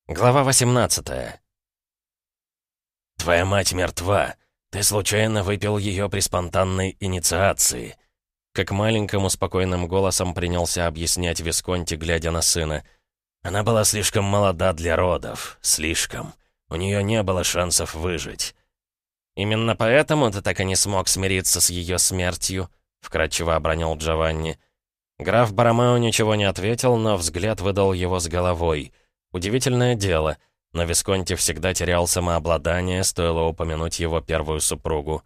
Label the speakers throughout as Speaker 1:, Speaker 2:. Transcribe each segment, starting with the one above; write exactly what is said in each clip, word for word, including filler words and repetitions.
Speaker 1: Глава восемнадцатая. «Твоя мать мертва. Ты случайно выпил ее при спонтанной инициации». Как маленькому спокойным голосом принялся объяснять Висконти, глядя на сына. «Она была слишком молода для родов. Слишком. У нее не было шансов выжить». «Именно поэтому ты так и не смог смириться с ее смертью?» — вкратчиво обронил Джованни. Граф Боромео ничего не ответил, но взгляд выдал его с головой. Удивительное дело, но Висконти всегда терял самообладание, стоило упомянуть его первую супругу.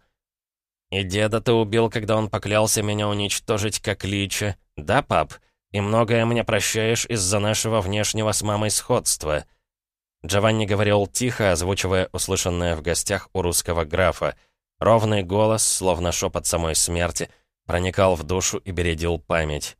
Speaker 1: «И деда ты убил, когда он поклялся меня уничтожить как лича, да, пап? И многое мне прощаешь из-за нашего внешнего с мамой сходства». Джованни говорил тихо, озвучивая услышанное в гостях у русского графа. Ровный голос, словно шепот самой смерти, проникал в душу и бередил память.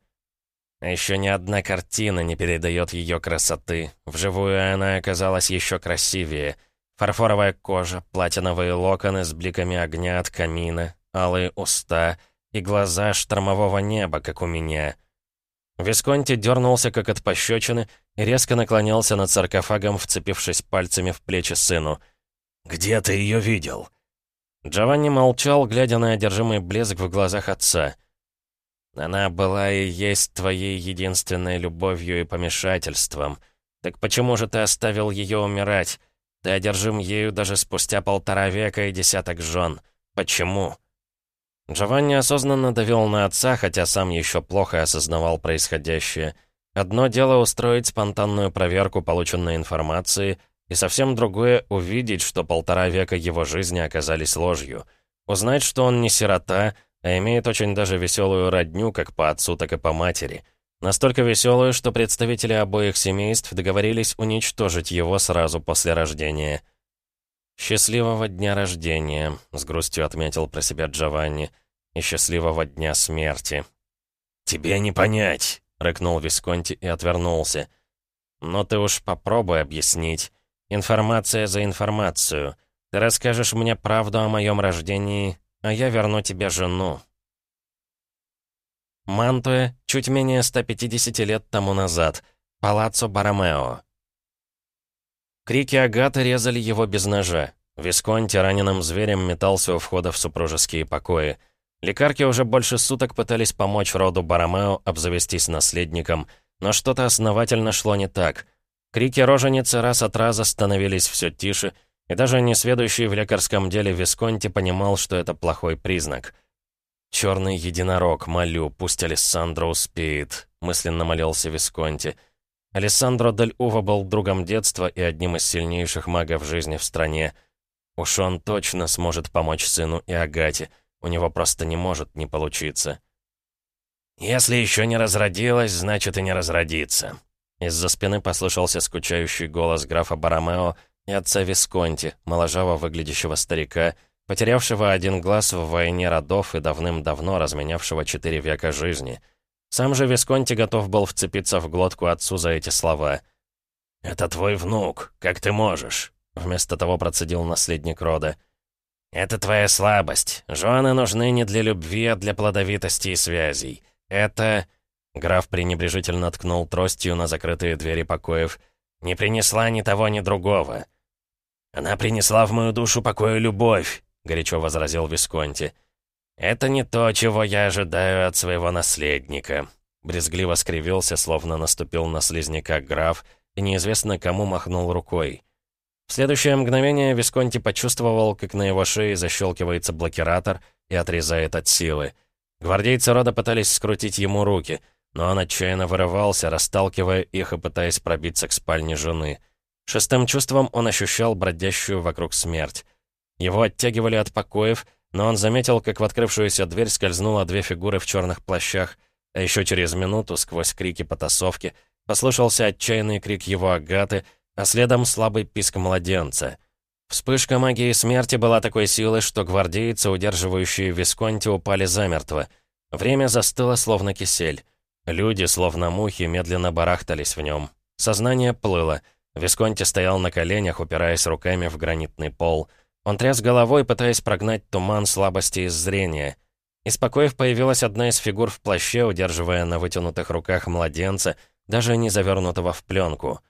Speaker 1: А еще ни одна картина не передает ее красоты. Вживую она оказалась еще красивее. Фарфоровая кожа, платиновые локоны с бликами огня от камина, алые уста и глаза штормового неба, как у меня. Висконти дернулся, как от пощечины, и резко наклонился над саркофагом, вцепившись пальцами в плечи сыну. «Где ты ее видел?» Джованни молчал, глядя на одержимый блеск в глазах отца. «Она была и есть твоей единственной любовью и помешательством. Так почему же ты оставил ее умирать? Ты одержим ею даже спустя полтора века и десяток жен. Почему?» Джованни осознанно давил на отца, хотя сам еще плохо осознавал происходящее. Одно дело устроить спонтанную проверку полученной информации, и совсем другое — увидеть, что полтора века его жизни оказались ложью. Узнать, что он не сирота, а имеет очень даже веселую родню как по отцу, так и по матери. Настолько веселую, что представители обоих семейств договорились уничтожить его сразу после рождения. «Счастливого дня рождения», — с грустью отметил про себя Джованни, — «и счастливого дня смерти». «Тебе не понять», — рыкнул Висконти и отвернулся. «Но ты уж попробуй объяснить. Информация за информацию. Ты расскажешь мне правду о моем рождении, а я верну тебе жену». Мантуэ, чуть менее ста пятидесяти лет тому назад. Палаццо Боромео. Крики Агаты резали его без ножа. Висконти раненым зверем метался у входа в супружеские покои. Лекарки уже больше суток пытались помочь роду Боромео обзавестись наследником, но что-то основательно шло не так. Крики роженицы раз от раза становились все тише, и даже несведущий в лекарском деле Висконти понимал, что это плохой признак. «Черный единорог, молю, пусть Алессандро успеет», — мысленно молился Висконти. Алессандро дель Ува был другом детства и одним из сильнейших магов жизни в стране. Уж он точно сможет помочь сыну и Агате, у него просто не может не получиться. «Если еще не разродилась, значит и не разродится». Из-за спины послышался скучающий голос графа Боромео и отца Висконти, моложаво выглядящего старика, потерявшего один глаз в войне родов и давным-давно разменявшего четыре века жизни. Сам же Висконти готов был вцепиться в глотку отцу за эти слова. «Это твой внук, как ты можешь?» Вместо того процедил наследник рода. «Это твоя слабость. Жены нужны не для любви, а для плодовитости и связей. Это...» Граф пренебрежительно ткнул тростью на закрытые двери покоев. «Не принесла ни того, ни другого». «Она принесла в мою душу покой и любовь», — горячо возразил Висконти. «Это не то, чего я ожидаю от своего наследника». Брезгливо скривился, словно наступил на слизняка граф, и неизвестно кому махнул рукой. В следующее мгновение Висконти почувствовал, как на его шее защелкивается блокиратор и отрезает от силы. Гвардейцы рода пытались скрутить ему руки, но он отчаянно вырывался, расталкивая их и пытаясь пробиться к спальне жены. Шестым чувством он ощущал бродящую вокруг смерть. Его оттягивали от покоев, но он заметил, как в открывшуюся дверь скользнуло две фигуры в черных плащах, а еще через минуту, сквозь крики потасовки, послышался отчаянный крик его Агаты, а следом слабый писк младенца. Вспышка магии смерти была такой силы, что гвардейцы, удерживающие Висконти, упали замертво. Время застыло, словно кисель. Люди, словно мухи, медленно барахтались в нем. Сознание плыло. Висконти стоял на коленях, упираясь руками в гранитный пол. Он тряс головой, пытаясь прогнать туман слабости из зрения. Из покоев появилась одна из фигур в плаще, удерживая на вытянутых руках младенца, даже не завернутого в пленку.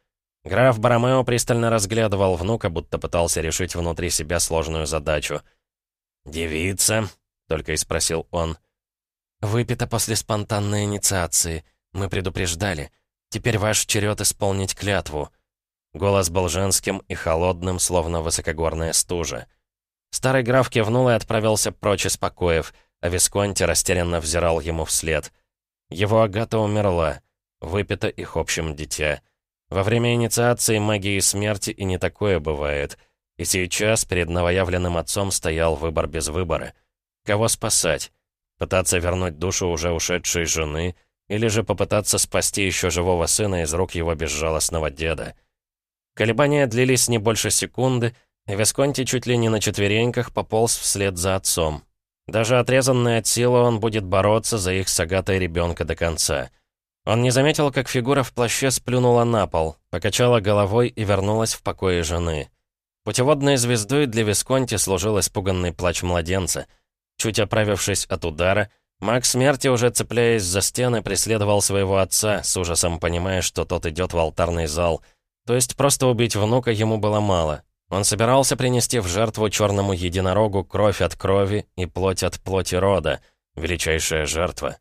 Speaker 1: Граф Боромео пристально разглядывал внука, будто пытался решить внутри себя сложную задачу. «Девица?» — только и спросил он. «Выпито после спонтанной инициации. Мы предупреждали. Теперь ваш черед исполнить клятву». Голос был женским и холодным, словно высокогорная стужа. Старый граф кивнул и отправился прочь из покоев, а Висконти растерянно взирал ему вслед. Его Агата умерла. Выпито их общим дитя. Во время инициации магии смерти и не такое бывает. И сейчас перед новоявленным отцом стоял выбор без выбора. Кого спасать? Пытаться вернуть душу уже ушедшей жены, или же попытаться спасти еще живого сына из рук его безжалостного деда? Колебания длились не больше секунды, и Висконти чуть ли не на четвереньках пополз вслед за отцом. Даже отрезанный от силы он будет бороться за их с Агатой ребенка до конца. Он не заметил, как фигура в плаще сплюнула на пол, покачала головой и вернулась в покое жены. Путеводной звездой для Висконти служил испуганный плач младенца. Чуть оправившись от удара, маг смерти, уже цепляясь за стены, преследовал своего отца, с ужасом понимая, что тот идет в алтарный зал. То есть просто убить внука ему было мало. Он собирался принести в жертву черному единорогу кровь от крови и плоть от плоти рода, величайшая жертва.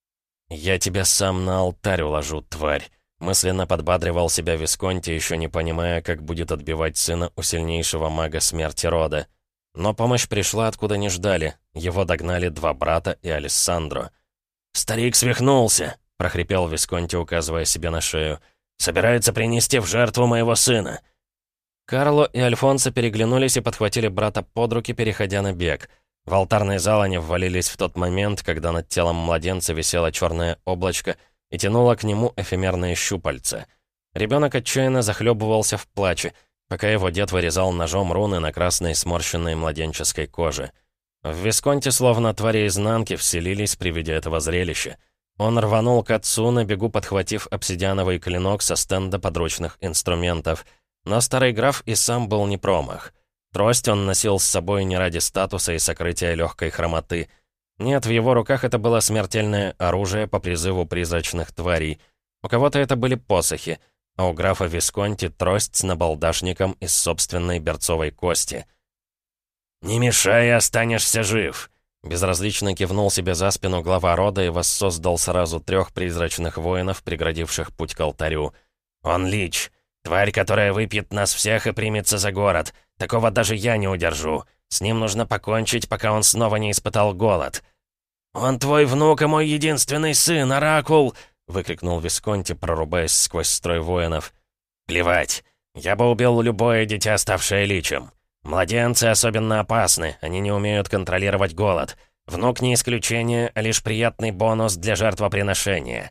Speaker 1: «Я тебя сам на алтарь уложу, тварь», — мысленно подбадривал себя Висконти, еще не понимая, как будет отбивать сына у сильнейшего мага смерти рода. Но помощь пришла, откуда не ждали. Его догнали два брата и Алессандро. «Старик свихнулся», — прохрипел Висконти, указывая себе на шею. «Собирается принести в жертву моего сына». Карло и Альфонсо переглянулись и подхватили брата под руки, переходя на бег. В алтарный зал они ввалились в тот момент, когда над телом младенца висело черное облачко и тянуло к нему эфемерные щупальца. Ребенок отчаянно захлебывался в плаче, пока его дед вырезал ножом руны на красной сморщенной младенческой коже. В Висконти словно твари изнанки вселились при виде этого зрелища. Он рванул к отцу, на бегу подхватив обсидиановый клинок со стенда подручных инструментов. Но старый граф и сам был не промах. Трость он носил с собой не ради статуса и сокрытия легкой хромоты. Нет, в его руках это было смертельное оружие по призыву призрачных тварей. У кого-то это были посохи, а у графа Висконти трость с набалдашником из собственной берцовой кости. «Не мешай, останешься жив!» Безразлично кивнул себе за спину глава рода и воссоздал сразу трех призрачных воинов, преградивших путь к алтарю. «Он лич! Тварь, которая выпьет нас всех и примется за город. Такого даже я не удержу. С ним нужно покончить, пока он снова не испытал голод». «Он твой внук и мой единственный сын, Оракул!» — выкрикнул Висконти, прорубаясь сквозь строй воинов. «Плевать. Я бы убил любое дитя, ставшее личем. Младенцы особенно опасны, они не умеют контролировать голод. Внук не исключение, а лишь приятный бонус для жертвоприношения».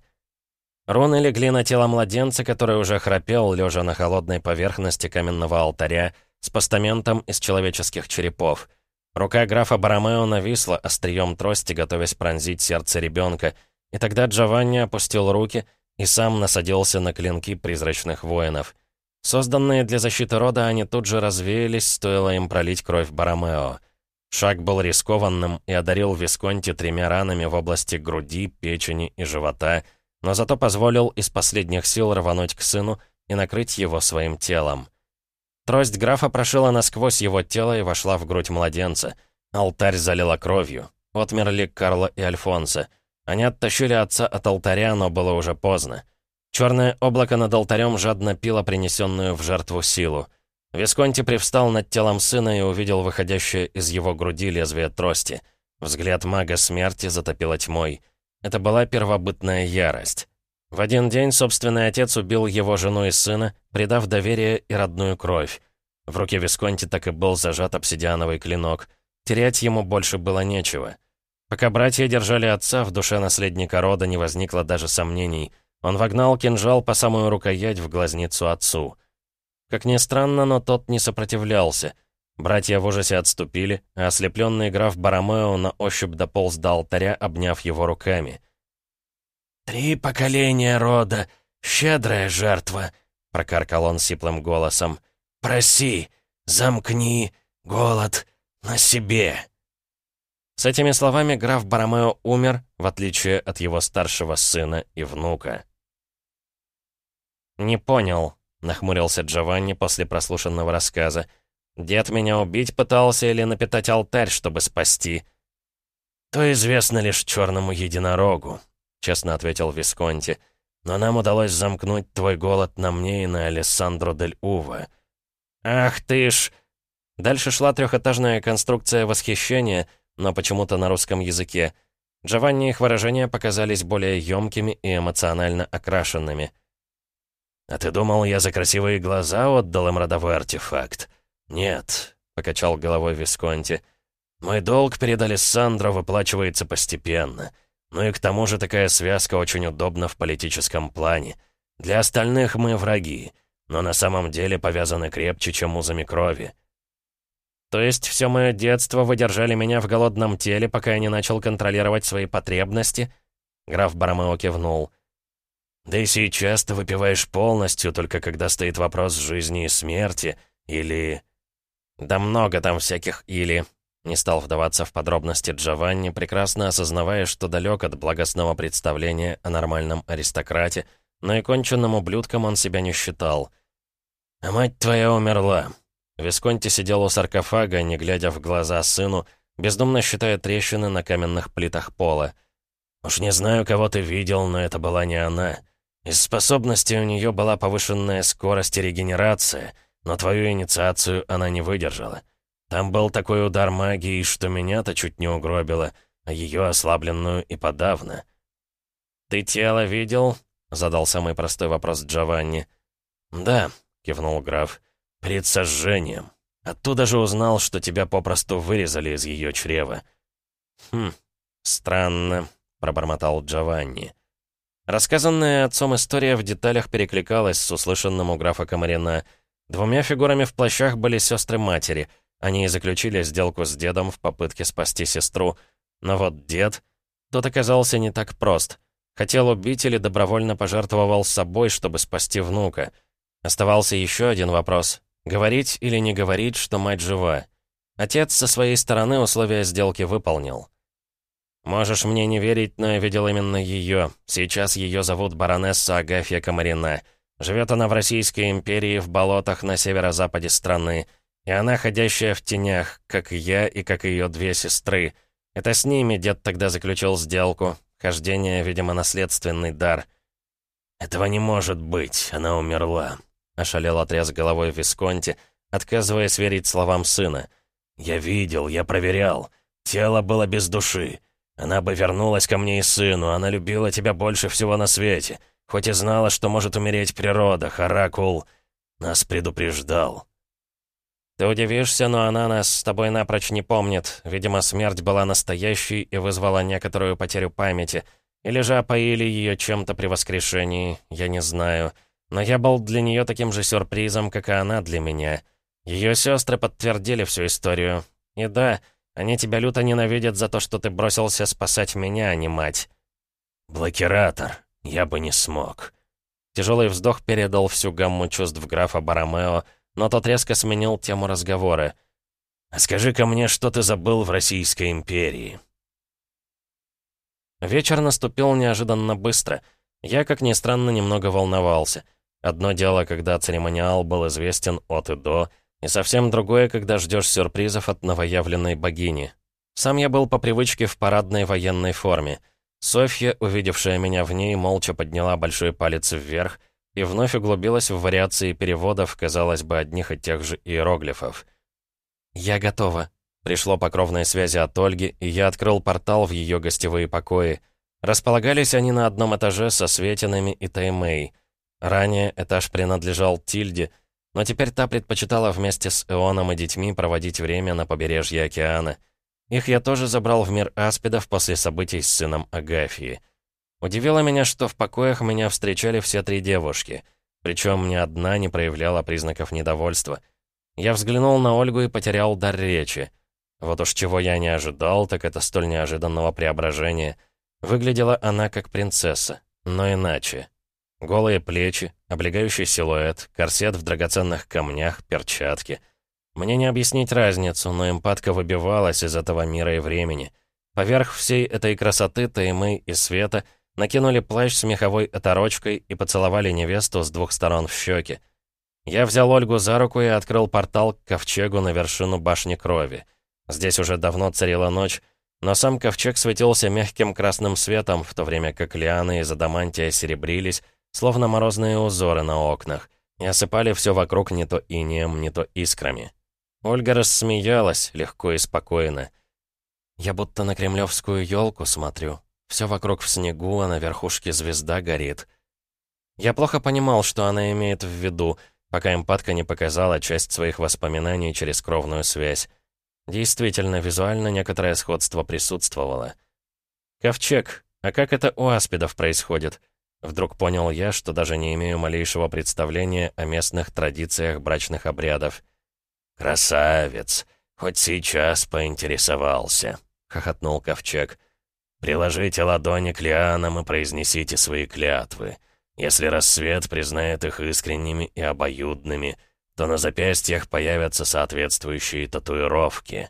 Speaker 1: Руны легли на тело младенца, который уже храпел, лежа на холодной поверхности каменного алтаря с постаментом из человеческих черепов. Рука графа Боромео нависла острием трости, готовясь пронзить сердце ребенка, и тогда Джованни опустил руки и сам насадился на клинки призрачных воинов. Созданные для защиты рода, они тут же развеялись, стоило им пролить кровь Боромео. Шаг был рискованным и одарил Висконти тремя ранами в области груди, печени и живота, но зато позволил из последних сил рвануть к сыну и накрыть его своим телом. Трость графа прошила насквозь его тело и вошла в грудь младенца. Алтарь залила кровью. Отмерли Карло и Альфонсо. Они оттащили отца от алтаря, но было уже поздно. Черное облако над алтарем жадно пило принесенную в жертву силу. Висконти привстал над телом сына и увидел выходящее из его груди лезвие трости. Взгляд мага смерти затопило тьмой. Это была первобытная ярость. В один день собственный отец убил его жену и сына, предав доверие и родную кровь. В руке Висконти так и был зажат обсидиановый клинок. Терять ему больше было нечего. Пока братья держали отца, в душе наследника рода не возникло даже сомнений. Он вогнал кинжал по самую рукоять в глазницу отцу. Как ни странно, но тот не сопротивлялся. Братья в ужасе отступили, а ослепленный граф Боромео на ощупь дополз до алтаря, обняв его руками. «Три поколения рода, щедрая жертва», — прокаркал он сиплым голосом. «Проси, замкни голод на себе». С этими словами граф Боромео умер, в отличие от его старшего сына и внука. «Не понял», нахмурился Джованни после прослушанного рассказа. «Дед меня убить пытался или напитать алтарь, чтобы спасти?» «То известно лишь черному единорогу», — честно ответил Висконти. «Но нам удалось замкнуть твой голод на мне и на Алессандро дель Ува». «Ах ты ж...» Дальше шла трехэтажная конструкция восхищения, но почему-то на русском языке. Джованни их выражения показались более ёмкими и эмоционально окрашенными. «А ты думал, я за красивые глаза отдал им родовой артефакт?» «Нет», — покачал головой Висконти. «Мой долг перед Алессандро выплачивается постепенно. Ну и к тому же такая связка очень удобна в политическом плане. Для остальных мы враги, но на самом деле повязаны крепче, чем узами крови». «То есть все мое детство вы держали меня в голодном теле, пока я не начал контролировать свои потребности?» Граф Боромео кивнул. «Да и сейчас ты выпиваешь полностью, только когда стоит вопрос жизни и смерти, или...» «Да много там всяких «или...» Не стал вдаваться в подробности Джованни, прекрасно осознавая, что далек от благостного представления о нормальном аристократе, но и конченным ублюдком он себя не считал. «А мать твоя умерла». Висконти сидел у саркофага, не глядя в глаза сыну, бездумно считая трещины на каменных плитах пола. «Уж не знаю, кого ты видел, но это была не она. Из способностей у нее была повышенная скорость и регенерация, но твою инициацию она не выдержала. Там был такой удар магии, что меня-то чуть не угробило, а ее ослабленную и подавно». «Ты тело видел?» — задал самый простой вопрос Джованни. «Да», — кивнул граф. «Перед сожжением. Оттуда же узнал, что тебя попросту вырезали из ее чрева». «Хм, странно», — пробормотал Джованни. Рассказанная отцом история в деталях перекликалась с услышанным у графа Комарина. Двумя фигурами в плащах были сестры матери. Они и заключили сделку с дедом в попытке спасти сестру. Но вот дед... Тот оказался не так прост. Хотел убить или добровольно пожертвовал собой, чтобы спасти внука. Оставался еще один вопрос. Говорить или не говорить, что мать жива? Отец со своей стороны условия сделки выполнил. «Можешь мне не верить, но я видел именно ее. Сейчас ее зовут баронесса Агафья Комарина. Живет она в Российской империи в болотах на северо-западе страны. И она ходящая в тенях, как я и как ее две сестры. Это с ними дед тогда заключил сделку. Хождение, видимо, наследственный дар». «Этого не может быть, она умерла», — ошалел отряс головой Висконти, отказываясь верить словам сына. «Я видел, я проверял. Тело было без души. Она бы вернулась ко мне и сыну, она любила тебя больше всего на свете, хоть и знала, что может умереть при родах, Оракул нас предупреждал». «Ты удивишься, но она нас с тобой напрочь не помнит. Видимо, смерть была настоящей и вызвала некоторую потерю памяти. Или же опоили ее чем-то при воскрешении, я не знаю. Но я был для нее таким же сюрпризом, как и она для меня. Ее сестры подтвердили всю историю. И да, они тебя люто ненавидят за то, что ты бросился спасать меня, а не мать». «Блокиратор, я бы не смог». Тяжелый вздох передал всю гамму чувств графа Боромео, но тот резко сменил тему разговора. «А скажи-ка мне, что ты забыл в Российской империи?» Вечер наступил неожиданно быстро. Я, как ни странно, немного волновался. Одно дело, когда церемониал был известен от и до, и совсем другое, когда ждешь сюрпризов от новоявленной богини. Сам я был по привычке в парадной военной форме. Софья, увидевшая меня в ней, молча подняла большой палец вверх и вновь углубилась в вариации переводов, казалось бы, одних и тех же иероглифов. «Я готова». Пришло по кровной связи от Ольги, и я открыл портал в ее гостевые покои. Располагались они на одном этаже со Светинами и Таймэй. Ранее этаж принадлежал Тильде, но теперь та предпочитала вместе с Эоном и детьми проводить время на побережье океана. Их я тоже забрал в мир аспидов после событий с сыном Агафьи. Удивило меня, что в покоях меня встречали все три девушки, причем ни одна не проявляла признаков недовольства. Я взглянул на Ольгу и потерял дар речи. Вот уж чего я не ожидал, так это столь неожиданного преображения. Выглядела она как принцесса, но иначе. Голые плечи, облегающий силуэт, корсет в драгоценных камнях, перчатки. Мне не объяснить разницу, но эмпатка выбивалась из этого мира и времени. Поверх всей этой красоты Таймэй и Света накинули плащ с меховой оторочкой и поцеловали невесту с двух сторон в щеки. Я взял Ольгу за руку и открыл портал к ковчегу на вершину башни крови. Здесь уже давно царила ночь, но сам ковчег светился мягким красным светом, в то время как лианы из адамантия серебрились, словно морозные узоры на окнах, и осыпали все вокруг не то инеем, не то искрами. Ольга рассмеялась, легко и спокойно. «Я будто на кремлевскую елку смотрю. Все вокруг в снегу, а на верхушке звезда горит». Я плохо понимал, что она имеет в виду, пока эмпатка не показала часть своих воспоминаний через кровную связь. Действительно, визуально некоторое сходство присутствовало. «Ковчег, а как это у аспидов происходит?» Вдруг понял я, что даже не имею малейшего представления о местных традициях брачных обрядов. «Красавец! Хоть сейчас поинтересовался», — хохотнул Ковчег. «Приложите ладони к лианам и произнесите свои клятвы. Если рассвет признает их искренними и обоюдными, то на запястьях появятся соответствующие татуировки».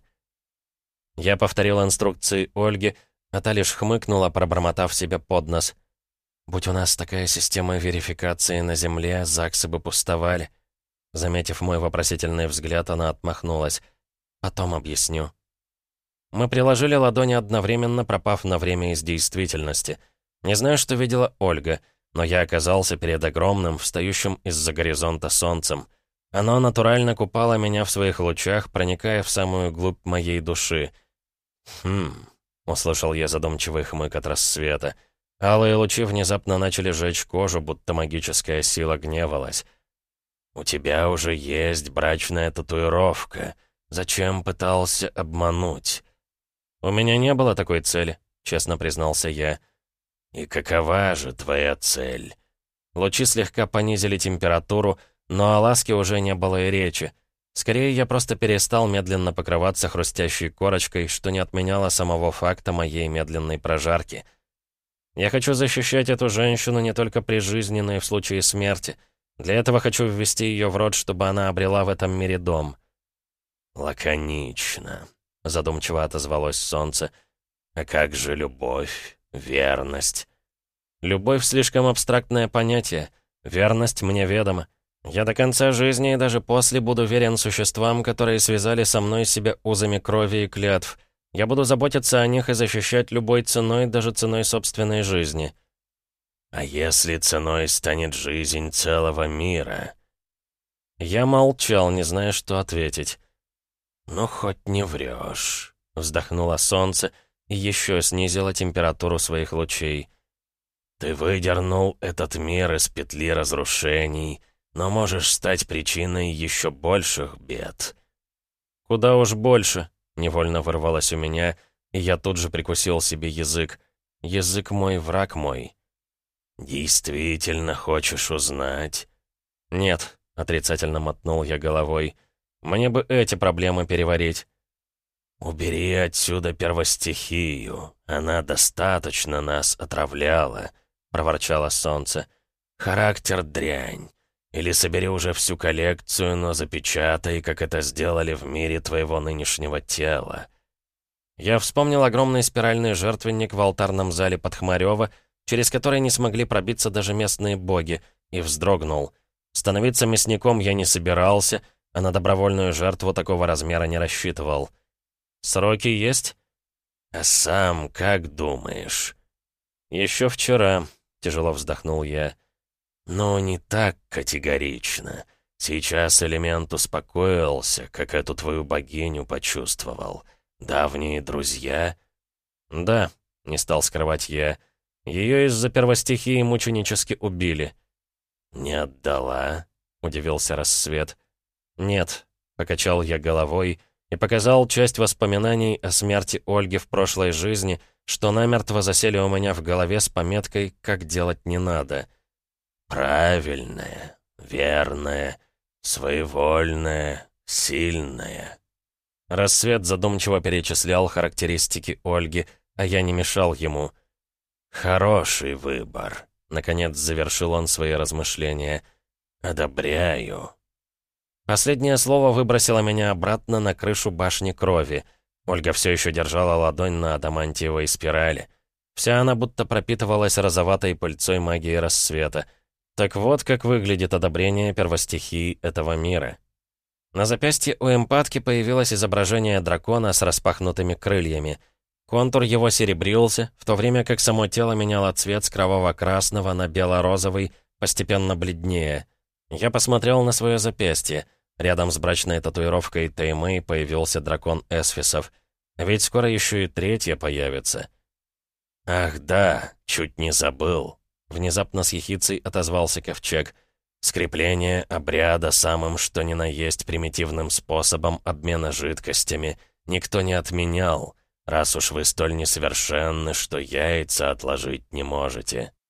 Speaker 1: Я повторил инструкции Ольги, а та лишь хмыкнула, пробормотав себе под нос. «Будь у нас такая система верификации на Земле, ЗАГСы бы пустовали». Заметив мой вопросительный взгляд, она отмахнулась. «Потом объясню». Мы приложили ладони одновременно, пропав на время из действительности. Не знаю, что видела Ольга, но я оказался перед огромным, встающим из-за горизонта солнцем. Оно натурально купало меня в своих лучах, проникая в самую глубь моей души. «Хм...» — услышал я задумчивый хмык от рассвета. Алые лучи внезапно начали жечь кожу, будто магическая сила гневалась. «У тебя уже есть брачная татуировка. Зачем пытался обмануть?» «У меня не было такой цели», — честно признался я. «И какова же твоя цель?» Лучи слегка понизили температуру, но о ласке уже не было и речи. Скорее, я просто перестал медленно покрываться хрустящей корочкой, что не отменяло самого факта моей медленной прожарки. Я хочу защищать эту женщину не только при жизни, но и в случае смерти. Для этого хочу ввести ее в род, чтобы она обрела в этом мире дом».
Speaker 2: «Лаконично», — задумчиво отозвалось солнце. «А как же любовь, верность?»
Speaker 1: «Любовь — слишком абстрактное понятие. Верность мне ведома. Я до конца жизни и даже после буду верен существам, которые связали со мной себя узами крови и клятв. Я буду заботиться о них и защищать любой ценой, даже ценой собственной жизни».
Speaker 2: «А если ценой станет жизнь целого мира?»
Speaker 1: Я молчал, не зная, что ответить.
Speaker 2: «Ну, хоть не врешь»,
Speaker 1: — вздохнуло солнце и еще снизило температуру своих лучей.
Speaker 2: «Ты выдернул этот мир из петли разрушений, но можешь стать причиной еще больших бед».
Speaker 1: «Куда уж больше», — невольно вырвалось у меня, и я тут же прикусил себе язык. «Язык мой, враг мой».
Speaker 2: «Действительно хочешь узнать?»
Speaker 1: «Нет», — отрицательно мотнул я головой. «Мне бы эти проблемы переварить».
Speaker 2: «Убери отсюда первостихию. Она достаточно нас отравляла», — проворчало солнце. «Характер дрянь. Или собери уже всю коллекцию, но запечатай, как это сделали в мире твоего нынешнего тела».
Speaker 1: Я вспомнил огромный спиральный жертвенник в алтарном зале Подхмарёва, через который не смогли пробиться даже местные боги, и вздрогнул. Становиться мясником я не собирался, а на добровольную жертву такого размера не рассчитывал. «Сроки есть?»
Speaker 2: «А сам как думаешь?»
Speaker 1: «Еще вчера», — тяжело вздохнул я.
Speaker 2: «Ну, не так категорично. Сейчас элемент успокоился, как эту твою богиню почувствовал. Давние друзья?»
Speaker 1: «Да», — не стал скрывать я. «Ее из-за первостихии мученически убили».
Speaker 2: «Не отдала?» — удивился рассвет.
Speaker 1: «Нет», — покачал я головой и показал часть воспоминаний о смерти Ольги в прошлой жизни, что намертво засели у меня в голове с пометкой «Как делать не надо».
Speaker 2: «Правильная, верная, своевольная, сильная».
Speaker 1: Рассвет задумчиво перечислял характеристики Ольги, а я не мешал ему.
Speaker 2: «Хороший выбор», —
Speaker 1: наконец завершил он свои размышления.
Speaker 2: «Одобряю».
Speaker 1: Последнее слово выбросило меня обратно на крышу башни крови. Ольга все еще держала ладонь на адамантиевой спирали. Вся она будто пропитывалась розоватой пыльцой магии рассвета. Так вот, как выглядит одобрение первостихий этого мира. На запястье у эмпатки появилось изображение дракона с распахнутыми крыльями. Контур его серебрился, в то время как само тело меняло цвет с кроваво-красного на бело-розовый, постепенно бледнее. Я посмотрел на свое запястье. Рядом с брачной татуировкой Таймэй появился дракон Эсфисов. Ведь скоро еще и третья появится.
Speaker 2: «Ах да, чуть не забыл», — внезапно с ехицей отозвался Ковчег. «Скрепление обряда самым что ни на есть примитивным способом обмена жидкостями никто не отменял, раз уж вы столь несовершенны, что яйца отложить не можете».